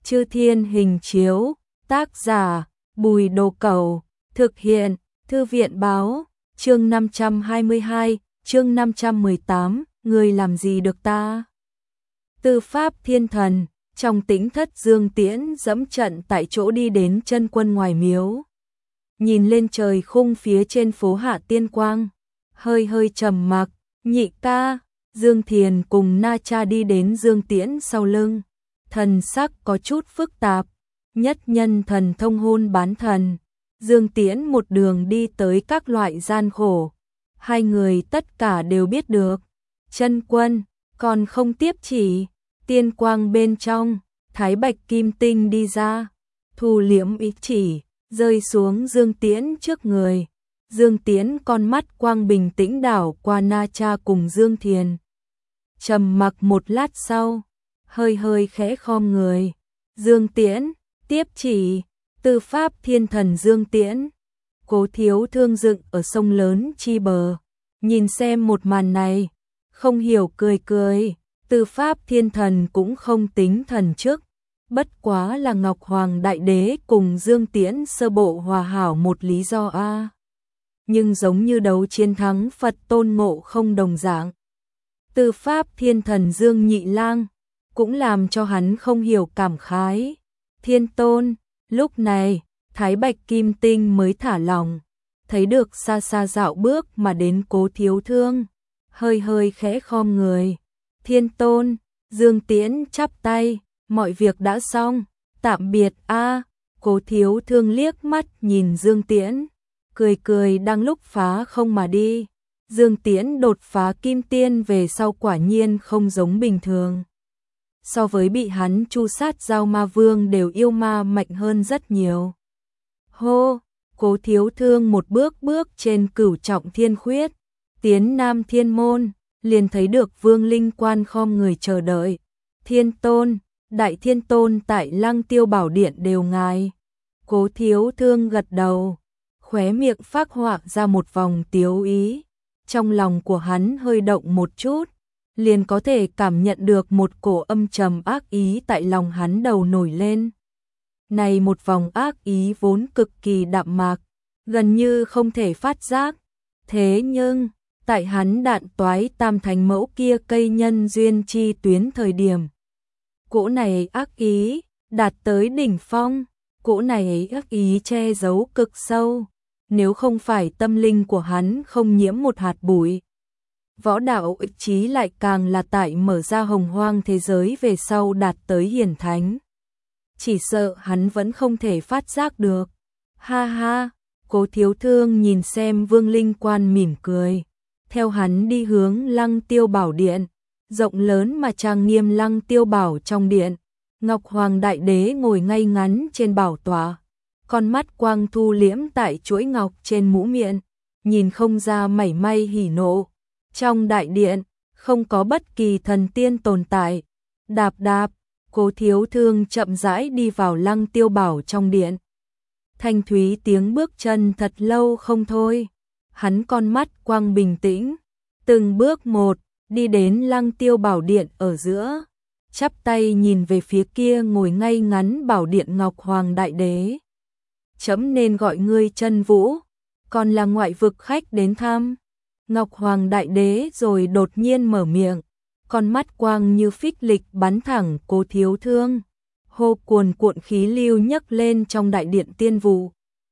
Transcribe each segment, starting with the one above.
Chư Thiên Hình Chiếu, tác giả, Bùi Đồ Cẩu, thực hiện, Thư viện Báo, chương 522, chương 518, người làm gì được ta? Tư Pháp Thiên Thần, trong Tĩnh Thất Dương Tiễn dẫm trận tại chỗ đi đến chân quân ngoài miếu. Nhìn lên trời khung phía trên phố Hạ Tiên Quang, hơi hơi trầm mặc, nhị ca, Dương Thiền cùng Na Cha đi đến Dương Tiễn sau lưng. Thần sắc có chút phức tạp, nhất nhân thần thông hôn bán thần. Dương Tiễn một đường đi tới các loại gian khổ. Hai người tất cả đều biết được. Chân quân, còn không tiếp chỉ, tiên quang bên trong, Thái Bạch Kim Tinh đi ra, thu liễm ý chỉ, rơi xuống Dương Tiễn trước người. Dương Tiễn con mắt quang bình tĩnh đảo qua Na Cha cùng Dương Thiền. Trầm mặc một lát sau, hơi hơi khẽ khom người. Dương Tiễn, tiếp chỉ, Tư Pháp Thiên Thần Dương Tiễn. Cố Thiếu Thương dựng ở sông lớn chi bờ, nhìn xem một màn này, không hiểu cười cười. Tư Pháp Thiên Thần cũng không tính thần chức, bất quá là Ngọc Hoàng Đại Đế cùng Dương Tiễn sơ bộ hòa hảo một lý do a. Nhưng giống như đấu chiến thắng Phật Tôn Ngộ Không đồng dạng. Tư Pháp Thiên Thần Dương Nhị Lang cũng làm cho hắn không hiểu cảm khái. Thiên Tôn, lúc này, Thái Bạch Kim Tinh mới thả lòng, thấy được xa xa dạo bước mà đến Cố Thiếu Thương, hơi hơi khẽ khom người. Thiên Tôn, Dương Tiễn chắp tay, mọi việc đã xong, tạm biệt a. Cố Thiếu Thương liếc mắt nhìn Dương Tiễn, cười cười đang lúc phá không mà đi. Dương Tiễn đột phá kim tiên về sau quả nhiên không giống bình thường. So với bị hắn chu sát Giao Ma Vương đều yêu ma mạnh hơn rất nhiều. Hô, Cố Thiếu Thương một bước bước trên cửu trọng thiên khuyết, tiến Nam Thiên Môn, liền thấy được Vương Linh Quan khom người chờ đợi. Thiên Tôn, Đại Thiên Tôn tại Lăng Tiêu Bảo Điện đều ngài. Cố Thiếu Thương gật đầu, khóe miệng phác họa ra một vòng tiếu ý. Trong lòng của hắn hơi động một chút, liền có thể cảm nhận được một cổ âm trầm ác ý tại lòng hắn đầu nổi lên. Này một vòng ác ý vốn cực kỳ đạm mạc, gần như không thể phát giác. Thế nhưng, tại hắn đạn toái tam thành mẫu kia cây nhân duyên chi tuyến thời điểm, cỗ này ác ý đạt tới đỉnh phong, cỗ này ác ý che giấu cực sâu. Nếu không phải tâm linh của hắn không nhiễm một hạt bụi, võ đạo chí lại càng là tại mở ra hồng hoang thế giới về sau đạt tới hiển thánh. Chỉ sợ hắn vẫn không thể phát giác được. Ha ha, Cố Thiếu Thương nhìn xem Vương Linh Quan mỉm cười, theo hắn đi hướng Lăng Tiêu Bảo Điện, rộng lớn mà trang nghiêm Lăng Tiêu Bảo trong điện. Ngọc Hoàng Đại Đế ngồi ngay ngắn trên bảo tọa, con mắt quang thu liễm tại chuỗi ngọc trên mũ miệng, nhìn không ra mảy may hỉ nộ. Trong đại điện, không có bất kỳ thần tiên tồn tại. Đạp đạp, Cố Thiếu Thương chậm rãi đi vào Lăng Tiêu Bảo trong điện. Thanh thúy tiếng bước chân thật lâu không thôi. Hắn con mắt quang bình tĩnh, từng bước một, đi đến Lăng Tiêu Bảo Điện ở giữa, chắp tay nhìn về phía kia ngồi ngay ngắn bảo điện Ngọc Hoàng Đại Đế. Chấm nên gọi ngươi Chân Vũ, còn là ngoại vực khách đến thăm. Ngọc Hoàng Đại Đế rồi đột nhiên mở miệng, con mắt quang như phích lịch bắn thẳng Cố Thiếu Thương. Hô, cuồn cuộn khí lưu nhấc lên trong đại điện tiên vụ.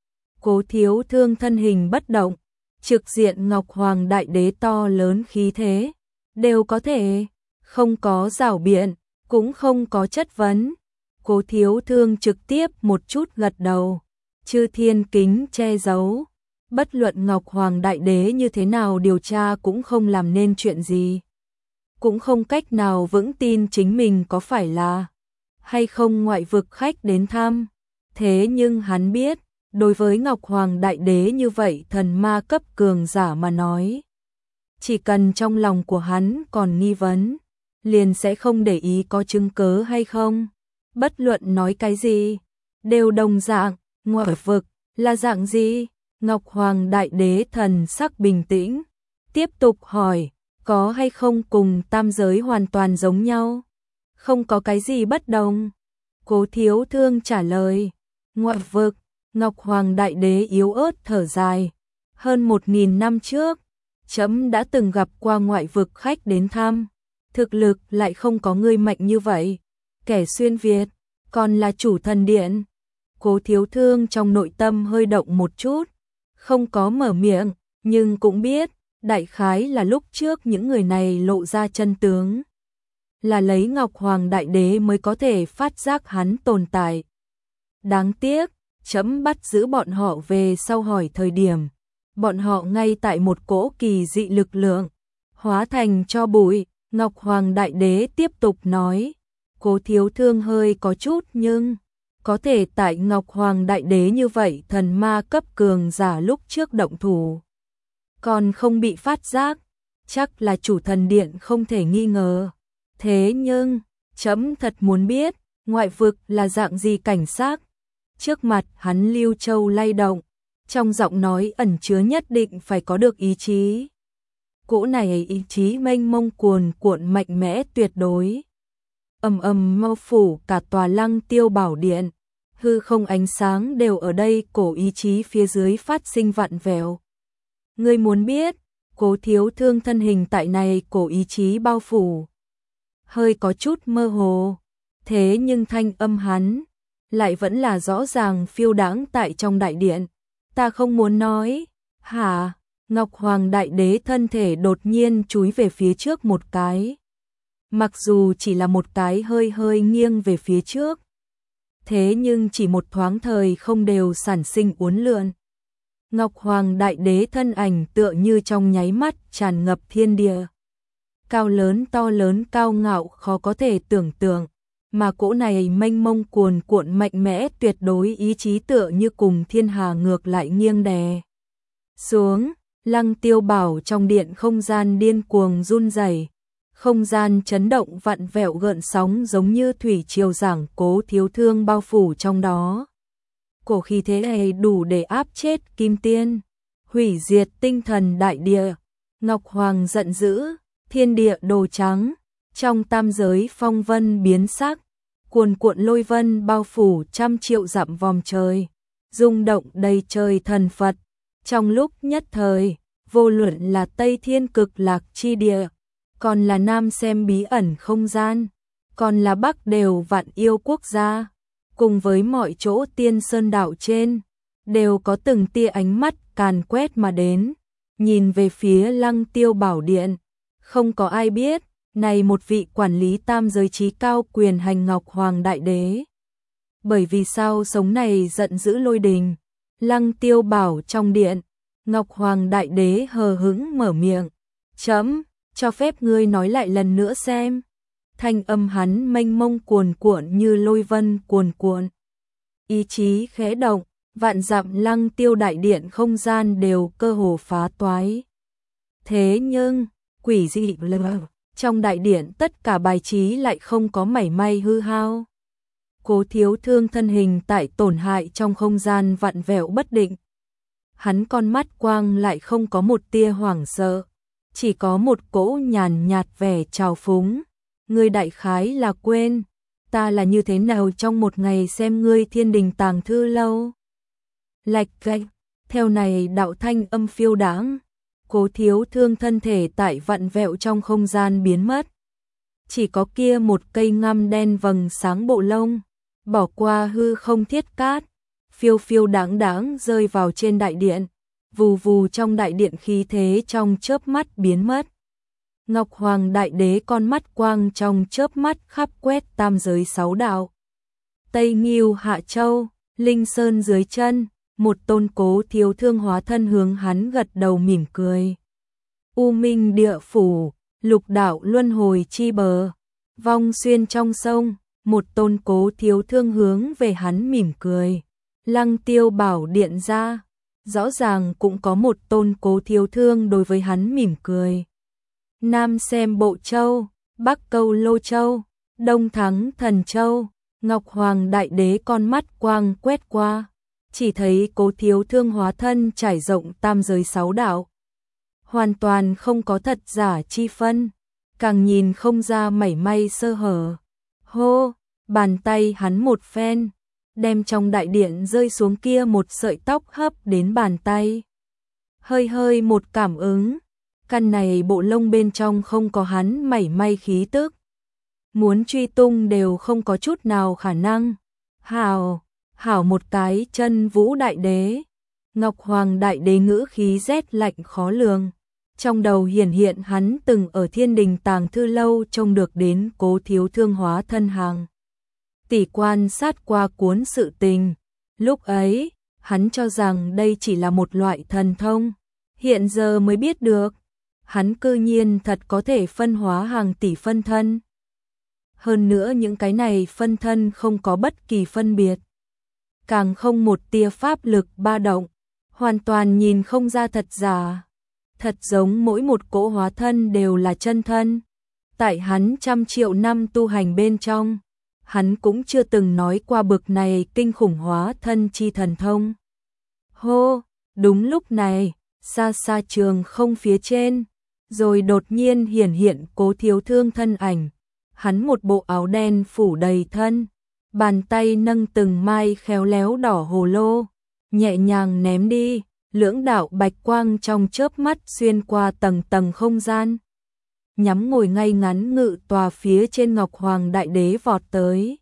Cố Thiếu Thương thân hình bất động, trực diện Ngọc Hoàng Đại Đế to lớn khí thế, đều có thể, không có giảo biện, cũng không có chất vấn. Cố Thiếu Thương trực tiếp một chút gật đầu. Chư thiên kính che giấu, bất luận Ngọc Hoàng Đại Đế như thế nào điều tra cũng không làm nên chuyện gì, cũng không cách nào vững tin chính mình có phải là hay không ngoại vực khách đến thăm. Thế nhưng hắn biết, đối với Ngọc Hoàng Đại Đế như vậy thần ma cấp cường giả mà nói, chỉ cần trong lòng của hắn còn nghi vấn, liền sẽ không để ý có chứng cớ hay không. Bất luận nói cái gì, đều đồng dạng. Ngoại vực là dạng gì? Ngọc Hoàng Đại Đế thần sắc bình tĩnh, tiếp tục hỏi, có hay không cùng tam giới hoàn toàn giống nhau? Không có cái gì bất đồng. Cố Thiếu Thương trả lời. Ngoại vực, Ngọc Hoàng Đại Đế yếu ớt thở dài. Hơn 1000 năm trước, trẫm đã từng gặp qua ngoại vực khách đến thăm. Thực lực lại không có người mạnh như vậy. Kẻ xuyên Việt, còn là chủ thần điện. Cố Thiếu Thương trong nội tâm hơi động một chút. Không có mở miệng, nhưng cũng biết, đại khái là lúc trước những người này lộ ra chân tướng. Là lấy Ngọc Hoàng Đại Đế mới có thể phát giác hắn tồn tại. Đáng tiếc, trẫm bắt giữ bọn họ về sau hỏi thời điểm. Bọn họ ngay tại một cỗ kỳ dị lực lượng, hóa thành cho bụi. Ngọc Hoàng Đại Đế tiếp tục nói. Cố Thiếu Thương hơi có chút nhưng có thể tại Ngọc Hoàng Đại Đế như vậy thần ma cấp cường giả lúc trước động thủ. Còn không bị phát giác, chắc là chủ thần điện không thể nghi ngờ. Thế nhưng, trẫm thật muốn biết, ngoại vực là dạng gì cảnh sắc. Trước mặt hắn Lưu Châu lay động, trong giọng nói ẩn chứa nhất định phải có được ý chí. Cỗ này ý chí mênh mông cuồn cuộn mạnh mẽ tuyệt đối. Ầm ầm bao phủ cả tòa Lăng Tiêu Bảo Điện, hư không ánh sáng đều ở đây cổ ý chí phía dưới phát sinh vặn vẹo. Ngươi muốn biết, Cố Thiếu Thương thân hình tại này cổ ý chí bao phủ. Hơi có chút mơ hồ, thế nhưng thanh âm hắn lại vẫn là rõ ràng phiêu đãng tại trong đại điện. Ta không muốn nói. Hả? Ngọc Hoàng Đại Đế thân thể đột nhiên chúi về phía trước một cái. Mặc dù chỉ là một cái hơi hơi nghiêng về phía trước, thế nhưng chỉ một thoáng thời không đều sản sinh uốn lượn. Ngọc Hoàng Đại Đế thân ảnh tựa như trong nháy mắt tràn ngập thiên địa. Cao lớn to lớn cao ngạo khó có thể tưởng tượng, mà cỗ này mênh mông cuồn cuộn mạnh mẽ tuyệt đối ý chí tựa như cùng thiên hà ngược lại nghiêng đè xuống. Lăng Tiêu Bảo trong điện không gian điên cuồng run rẩy, không gian chấn động vặn vẹo gợn sóng giống như thủy triều giảng Cố Thiếu Thương bao phủ trong đó. Cổ khí thế này đủ để áp chết Kim Tiên, hủy diệt tinh thần đại địa. Ngọc Hoàng giận dữ, thiên địa đồ trắng, trong tam giới phong vân biến sắc, cuồn cuộn lôi vân bao phủ trăm triệu dặm vòm trời, rung động đầy trời thần Phật. Trong lúc nhất thời, vô luận là Tây Thiên Cực Lạc chi địa, còn là Nam xem bí ẩn không gian, còn là Bắc đều vạn yêu quốc gia, cùng với mọi chỗ tiên sơn đảo trên, đều có từng tia ánh mắt càn quét mà đến, nhìn về phía Lăng Tiêu Bảo Điện. Không có ai biết, này một vị quản lý tam giới trí cao quyền hành Ngọc Hoàng Đại Đế. Bởi vì sao sống này giận dữ lôi đình. Lăng Tiêu Bảo trong điện, Ngọc Hoàng Đại Đế hờ hững mở miệng. Chấm, cho phép ngươi nói lại lần nữa xem. Thanh âm hắn mênh mông cuồn cuộn như lôi vân cuồn cuộn. Ý chí khẽ động, vạn dặm Lăng Tiêu Đại Điện không gian đều cơ hồ phá toái. Thế nhưng, quỷ dị lờ, trong đại điện tất cả bài trí lại không có mảy may hư hao. Cố Thiếu Thương thân hình tại tổn hại trong không gian vặn vẹo bất định. Hắn con mắt quang lại không có một tia hoảng sợ, chỉ có một cỗ nhàn nhạt vẻ trào phúng. Ngươi đại khái là quên, ta là như thế nào trong một ngày xem ngươi thiên đình tàng thư lâu. Lạch gạch, theo này đạo thanh âm phiêu đãng. Cố Thiếu Thương thân thể tại vặn vẹo trong không gian biến mất. Chỉ có kia một cây ngăm đen vầng sáng bộ lông, bỏ qua hư không thiết cát, phiêu phiêu đáng đáng rơi vào trên đại điện, vù vù trong đại điện khí thế trong chớp mắt biến mất. Ngọc Hoàng Đại Đế con mắt quang trong chớp mắt khắp quét tam giới 6 đạo. Tây Nghiêu Hạ Châu, Linh Sơn dưới chân, một tôn Cố Thiếu Thương hóa thân hướng hắn gật đầu mỉm cười. U Minh Địa Phủ, lục đạo luân hồi chi bờ, vong xuyên trong sông, một tôn Cố Thiếu Thương hướng về hắn mỉm cười. Lăng Tiêu Bảo Điện ra, rõ ràng cũng có một tôn Cố Thiếu Thương đối với hắn mỉm cười. Nam xem Bộ Châu, Bắc câu Lô Châu, Đông thắng Thần Châu. Ngọc Hoàng Đại Đế con mắt quang quét qua, chỉ thấy Cố Thiếu Thương hóa thân trải rộng tam giới 6 đạo, hoàn toàn không có thật giả chi phân, càng nhìn không ra mảy may sơ hở. Hô, bàn tay hắn một phen, đem trong đại điện rơi xuống kia một sợi tóc hấp đến bàn tay. Hơi hơi một cảm ứng, căn này bộ lông bên trong không có hắn mảy may khí tức. Muốn truy tung đều không có chút nào khả năng. Hảo một cái Chân Vũ Đại Đế. Ngọc Hoàng Đại Đế ngữ khí rét lạnh khó lường. Trong đầu hiển hiện hắn từng ở Thiên Đình Tàng Thư Lâu trông được đến Cố Thiếu Thương hóa thân hàng tỷ quan sát qua cuốn sự tình. Lúc ấy, hắn cho rằng đây chỉ là một loại thần thông. Hiện giờ mới biết được, hắn cư nhiên thật có thể phân hóa hàng tỷ phân thân. Hơn nữa những cái này phân thân không có bất kỳ phân biệt. Càng không một tia pháp lực ba động, hoàn toàn nhìn không ra thật giả. Thật giống mỗi một cỗ hóa thân đều là chân thân. Tại hắn trăm triệu năm tu hành bên trong, hắn cũng chưa từng nói qua bực này kinh khủng hóa thân chi thần thông. Hô, đúng lúc này, xa xa trường không phía trên, rồi đột nhiên hiển hiện Cố Thiếu Thương thân ảnh. Hắn một bộ áo đen phủ đầy thân, bàn tay nâng từng mai khéo léo đỏ hồ lô, nhẹ nhàng ném đi, lưỡng đạo bạch quang trong chớp mắt xuyên qua tầng tầng không gian. Nhắm ngồi ngay ngắn ngự tòa phía trên Ngọc Hoàng Đại Đế vọt tới.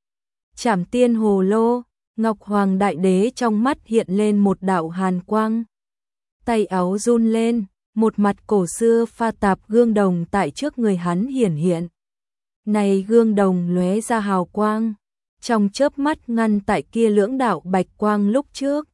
Trảm tiên hồ lô, Ngọc Hoàng Đại Đế trong mắt hiện lên một đạo hàn quang. Tay áo run lên, một mặt cổ xưa pha tạp gương đồng tại trước người hắn hiển hiện. Này gương đồng lóe ra hào quang, trong chớp mắt ngăn tại kia lưỡng đạo bạch quang lúc trước.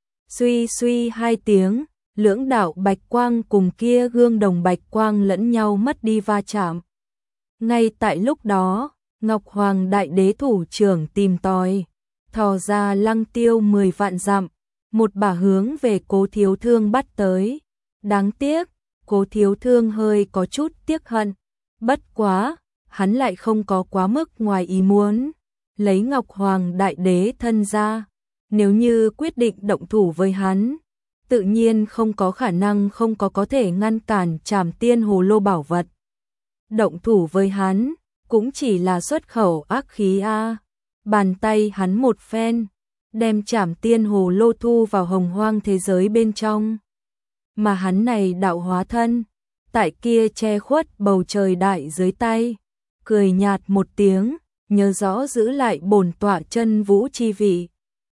Suy suy hai tiếng, lưỡng đạo bạch quang cùng kia gương đồng bạch quang lẫn nhau mất đi va chạm. Ngay tại lúc đó, Ngọc Hoàng Đại Đế thủ trưởng tìm tòi, thò ra lăng tiêu 10 vạn dặm, một bả hướng về Cố Thiếu Thương bắt tới. Đáng tiếc, Cố Thiếu Thương hơi có chút tiếc hận, bất quá, hắn lại không có quá mức ngoài ý muốn. Lấy Ngọc Hoàng Đại Đế thân ra, nếu như quyết định động thủ với hắn, tự nhiên không có khả năng không có thể ngăn cản Trảm Tiên Hồ Lô bảo vật. Động thủ với hắn, cũng chỉ là xuất khẩu ác khí a. Bàn tay hắn một phen, đem Trảm Tiên Hồ Lô thu vào hồng hoang thế giới bên trong. Mà hắn này đạo hóa thân, tại kia che khuất bầu trời đại dưới tay, cười nhạt một tiếng, nhớ rõ giữ lại bổn tọa Chân Vũ chi vị.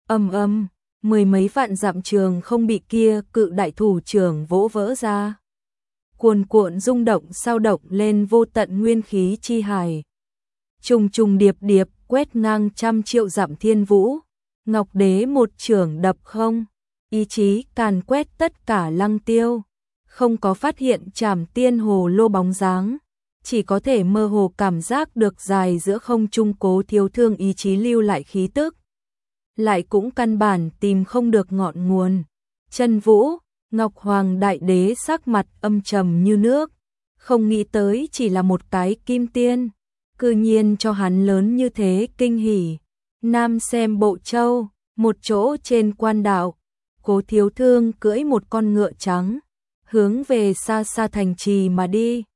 Mười mấy vạn dặm trường không bị kia cự đại thủ trưởng vỗ vỡ ra. Cuồn cuộn rung động sao động lên vô tận nguyên khí chi hải. Trùng trùng điệp điệp quét ngang trăm triệu dặm thiên vũ. Ngọc Đế một trưởng đập không, ý chí càn quét tất cả lăng tiêu. Không có phát hiện Trảm Tiên Hồ Lô bóng dáng, chỉ có thể mơ hồ cảm giác được dài giữa không trung Cố Thiếu Thương ý chí lưu lại khí tức. Lại cũng căn bản tìm không được ngọn nguồn. Chân Vũ, Ngọc Hoàng Đại Đế sắc mặt âm trầm như nước, không nghĩ tới chỉ là một cái kim tiên, cư nhiên cho hắn lớn như thế kinh hỉ. Nam xem Bộ Châu, một chỗ trên quan đạo, Cố Thiếu Thương cưỡi một con ngựa trắng, hướng về xa xa thành trì mà đi.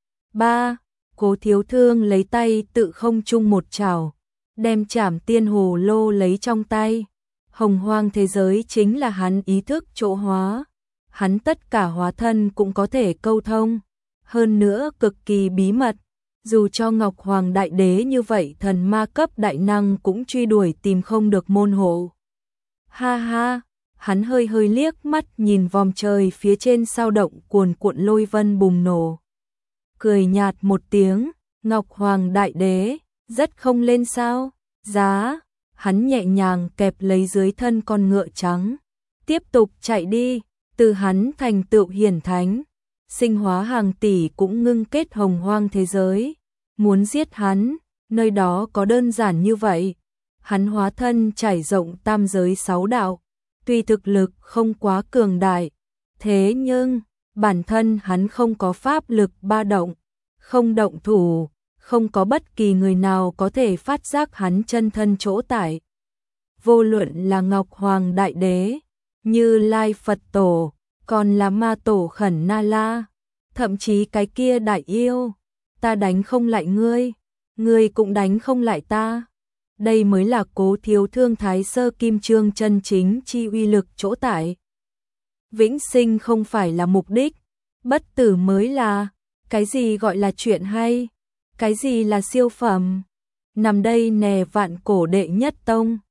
Cố Thiếu Thương lấy tay tự không trung một chảo, đem Trảm Tiên Hồ Lô lấy trong tay. Hồng hoang thế giới chính là hắn ý thức chỗ hóa. Hắn tất cả hóa thân cũng có thể câu thông. Hơn nữa cực kỳ bí mật. Dù cho Ngọc Hoàng Đại Đế như vậy thần ma cấp đại năng cũng truy đuổi tìm không được môn hộ. Ha ha, hắn hơi hơi liếc mắt nhìn vòm trời phía trên sao động cuồn cuộn lôi vân bùng nổ. Cười nhạt một tiếng, Ngọc Hoàng Đại Đế, rất không lên sao, giá, hắn nhẹ nhàng kẹp lấy dưới thân con ngựa trắng, tiếp tục chạy đi, từ hắn thành tựu hiển thánh, sinh hóa hàng tỷ cũng ngưng kết hồng hoang thế giới, muốn giết hắn, nơi đó có đơn giản như vậy, hắn hóa thân trải rộng tam giới 6 đạo, tuy thực lực không quá cường đại, thế nhưng, bản thân hắn không có pháp lực ba động, không động thủ, không có bất kỳ người nào có thể phát giác hắn chân thân chỗ tại. Vô luận là Ngọc Hoàng Đại Đế, Như Lai Phật Tổ, còn là Ma Tổ Khẩn Na La, thậm chí cái kia đại yêu, ta đánh không lại ngươi, ngươi cũng đánh không lại ta. đây mới là Cố Thiếu Thương Thái Sơ Kim Chương chân chính chi uy lực chỗ tại. Vĩnh sinh không phải là mục đích, bất tử mới là. Cái gì gọi là chuyện hay? Cái gì là siêu phẩm? Nằm đây nè vạn cổ đệ nhất tông.